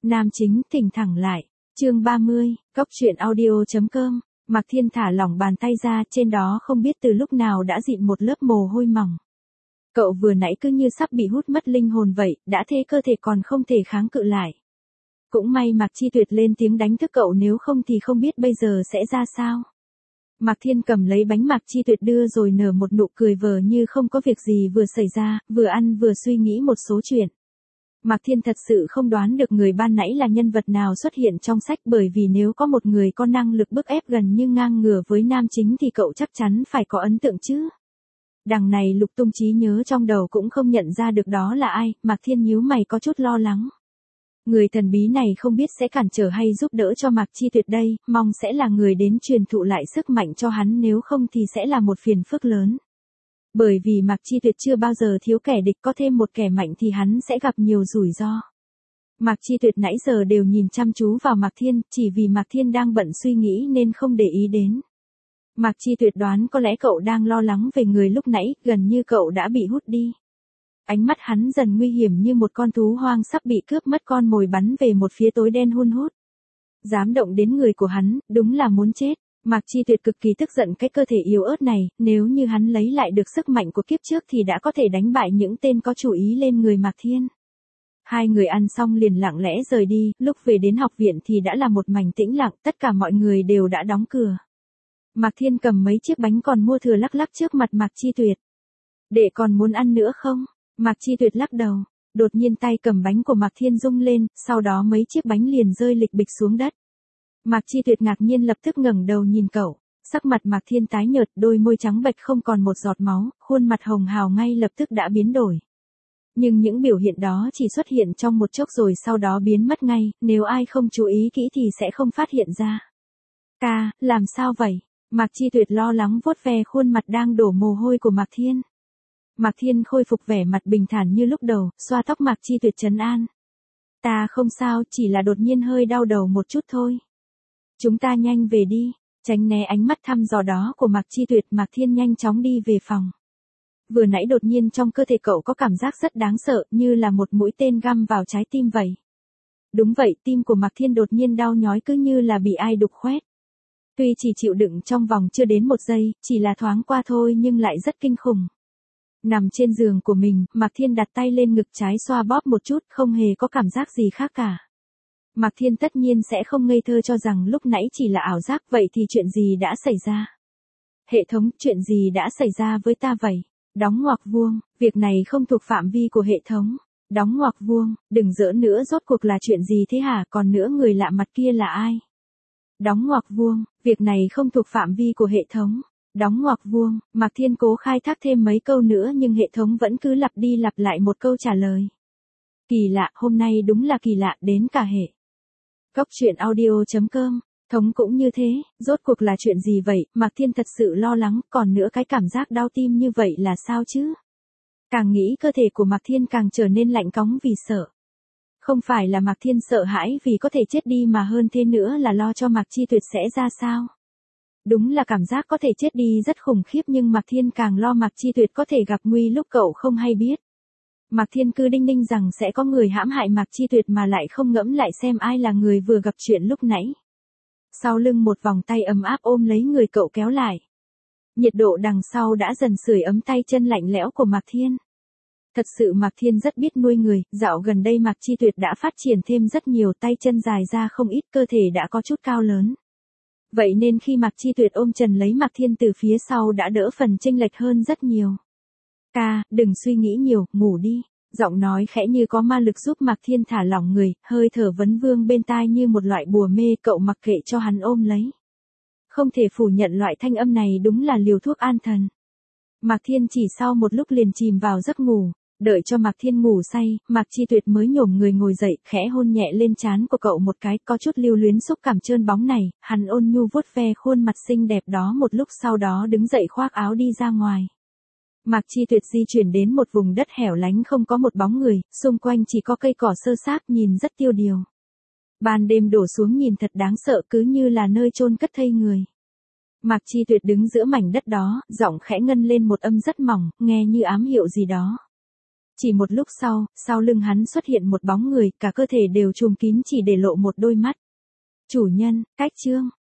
Nam chính thỉnh thẳng lại. Chương 30, Cốc truyện audio.com. Mạc Thiên thả lỏng bàn tay ra, trên đó không biết từ lúc nào đã dịn một lớp mồ hôi mỏng. Cậu vừa nãy cứ như sắp bị hút mất linh hồn vậy, đã thế cơ thể còn không thể kháng cự lại. Cũng may Mạc Chi Tuyệt lên tiếng đánh thức cậu, nếu không thì không biết bây giờ sẽ ra sao. Mạc Thiên cầm lấy bánh Mạc Chi Tuyệt đưa rồi nở một nụ cười vờ như không có việc gì vừa xảy ra, vừa ăn vừa suy nghĩ một số chuyện. Mạc Thiên thật sự không đoán được người ban nãy là nhân vật nào xuất hiện trong sách, bởi vì nếu có một người có năng lực bức ép gần như ngang ngửa với nam chính thì cậu chắc chắn phải có ấn tượng chứ. Đằng này lục tung trí nhớ trong đầu cũng không nhận ra được đó là ai, Mạc Thiên nhíu mày có chút lo lắng. Người thần bí này không biết sẽ cản trở hay giúp đỡ cho Mạc Chi Tuyệt đây, mong sẽ là người đến truyền thụ lại sức mạnh cho hắn, nếu không thì sẽ là một phiền phức lớn. Bởi vì Mạc Chi Tuyệt chưa bao giờ thiếu kẻ địch, có thêm một kẻ mạnh thì hắn sẽ gặp nhiều rủi ro. Mạc Chi Tuyệt nãy giờ đều nhìn chăm chú vào Mạc Thiên, chỉ vì Mạc Thiên đang bận suy nghĩ nên không để ý đến. Mạc Chi Tuyệt đoán có lẽ cậu đang lo lắng về người lúc nãy, gần như cậu đã bị hút đi. Ánh mắt hắn dần nguy hiểm như một con thú hoang sắp bị cướp mất con mồi, bắn về một phía tối đen hun hút. Dám động đến người của hắn, đúng là muốn chết. Mạc Chi Tuyệt cực kỳ tức giận cái cơ thể yếu ớt này, nếu như hắn lấy lại được sức mạnh của kiếp trước thì đã có thể đánh bại những tên có chủ ý lên người Mạc Thiên. Hai người ăn xong liền lặng lẽ rời đi, lúc về đến học viện thì đã là một mảnh tĩnh lặng, tất cả mọi người đều đã đóng cửa. Mạc Thiên cầm mấy chiếc bánh còn mua thừa lắc lắc trước mặt Mạc Chi Tuyệt. Đệ còn muốn ăn nữa không? Mạc Chi Tuyệt lắc đầu. Đột nhiên tay cầm bánh của Mạc Thiên rung lên, sau đó mấy chiếc bánh liền rơi lịch bịch xuống đất. Mạc Chi Tuyệt ngạc nhiên lập tức ngẩng đầu nhìn cậu, sắc mặt Mạc Thiên tái nhợt, đôi môi trắng bệch không còn một giọt máu, khuôn mặt hồng hào ngay lập tức đã biến đổi. Nhưng những biểu hiện đó chỉ xuất hiện trong một chốc rồi sau đó biến mất ngay, nếu ai không chú ý kỹ thì sẽ không phát hiện ra. Ca, làm sao vậy? Mạc Chi Tuyệt lo lắng vuốt ve khuôn mặt đang đổ mồ hôi của Mạc Thiên. Mạc Thiên khôi phục vẻ mặt bình thản như lúc đầu, xoa tóc Mạc Chi Tuyệt trấn an. Ta không sao, chỉ là đột nhiên hơi đau đầu một chút thôi. Chúng ta nhanh về đi, tránh né ánh mắt thăm dò đó của Mạc Chi Tuyệt, Mạc Thiên nhanh chóng đi về phòng. Vừa nãy đột nhiên trong cơ thể cậu có cảm giác rất đáng sợ, như là một mũi tên găm vào trái tim vậy. Đúng vậy, tim của Mạc Thiên đột nhiên đau nhói cứ như là bị ai đục khoét. Tuy chỉ chịu đựng trong vòng chưa đến một giây, chỉ là thoáng qua thôi nhưng lại rất kinh khủng. Nằm trên giường của mình, Mạc Thiên đặt tay lên ngực trái xoa bóp một chút, không hề có cảm giác gì khác cả. Mạc Thiên tất nhiên sẽ không ngây thơ cho rằng lúc nãy chỉ là ảo giác, vậy thì chuyện gì đã xảy ra? Hệ thống, chuyện gì đã xảy ra với ta vậy? Đóng ngoặc vuông, việc này không thuộc phạm vi của hệ thống. Đóng ngoặc vuông, đừng giỡn nữa, rốt cuộc là chuyện gì thế hả, còn nữa người lạ mặt kia là ai? Đóng ngoặc vuông, việc này không thuộc phạm vi của hệ thống. Đóng ngoặc vuông, Mạc Thiên cố khai thác thêm mấy câu nữa nhưng hệ thống vẫn cứ lặp đi lặp lại một câu trả lời. Kỳ lạ, hôm nay đúng là kỳ lạ, đến cả hệ. Cốc truyện audio.com, thống cũng như thế, rốt cuộc là chuyện gì vậy, Mạc Thiên thật sự lo lắng, còn nữa cái cảm giác đau tim như vậy là sao chứ? Càng nghĩ cơ thể của Mạc Thiên càng trở nên lạnh cóng vì sợ. Không phải là Mạc Thiên sợ hãi vì có thể chết đi mà hơn thế nữa là lo cho Mạc Chi Tuyệt sẽ ra sao. Đúng là cảm giác có thể chết đi rất khủng khiếp, nhưng Mạc Thiên càng lo Mạc Chi Tuyệt có thể gặp nguy lúc cậu không hay biết. Mạc Thiên cứ đinh ninh rằng sẽ có người hãm hại Mạc Chi Tuyệt mà lại không ngẫm lại xem ai là người vừa gặp chuyện lúc nãy. Sau lưng một vòng tay ấm áp ôm lấy người cậu kéo lại. Nhiệt độ đằng sau đã dần sưởi ấm tay chân lạnh lẽo của Mạc Thiên. Thật sự Mạc Thiên rất biết nuôi người, dạo gần đây Mạc Chi Tuyệt đã phát triển thêm rất nhiều, tay chân dài ra không ít, cơ thể đã có chút cao lớn. Vậy nên khi Mạc Chi Tuyệt ôm chầm lấy Mạc Thiên từ phía sau đã đỡ phần chênh lệch hơn rất nhiều. Ca, đừng suy nghĩ nhiều, ngủ đi. Giọng nói khẽ như có ma lực giúp Mạc Thiên thả lỏng người, hơi thở vấn vương bên tai như một loại bùa mê, cậu mặc kệ cho hắn ôm lấy. Không thể phủ nhận loại thanh âm này đúng là liều thuốc an thần. Mạc Thiên chỉ sau một lúc liền chìm vào giấc ngủ, đợi cho Mạc Thiên ngủ say, Mạc Chi Tuyệt mới nhổm người ngồi dậy, khẽ hôn nhẹ lên trán của cậu một cái, có chút lưu luyến xúc cảm trơn bóng này, hắn ôn nhu vuốt ve khuôn mặt xinh đẹp đó một lúc sau đó đứng dậy khoác áo đi ra ngoài. Mạc Chi Tuyệt di chuyển đến một vùng đất hẻo lánh không có một bóng người, xung quanh chỉ có cây cỏ xơ xác nhìn rất tiêu điều. Ban đêm đổ xuống nhìn thật đáng sợ, cứ như là nơi chôn cất thây người. Mạc Chi Tuyệt đứng giữa mảnh đất đó, giọng khẽ ngân lên một âm rất mỏng, nghe như ám hiệu gì đó. Chỉ một lúc sau lưng hắn xuất hiện một bóng người, cả cơ thể đều trùm kín chỉ để lộ một đôi mắt. Chủ nhân, cách Trương,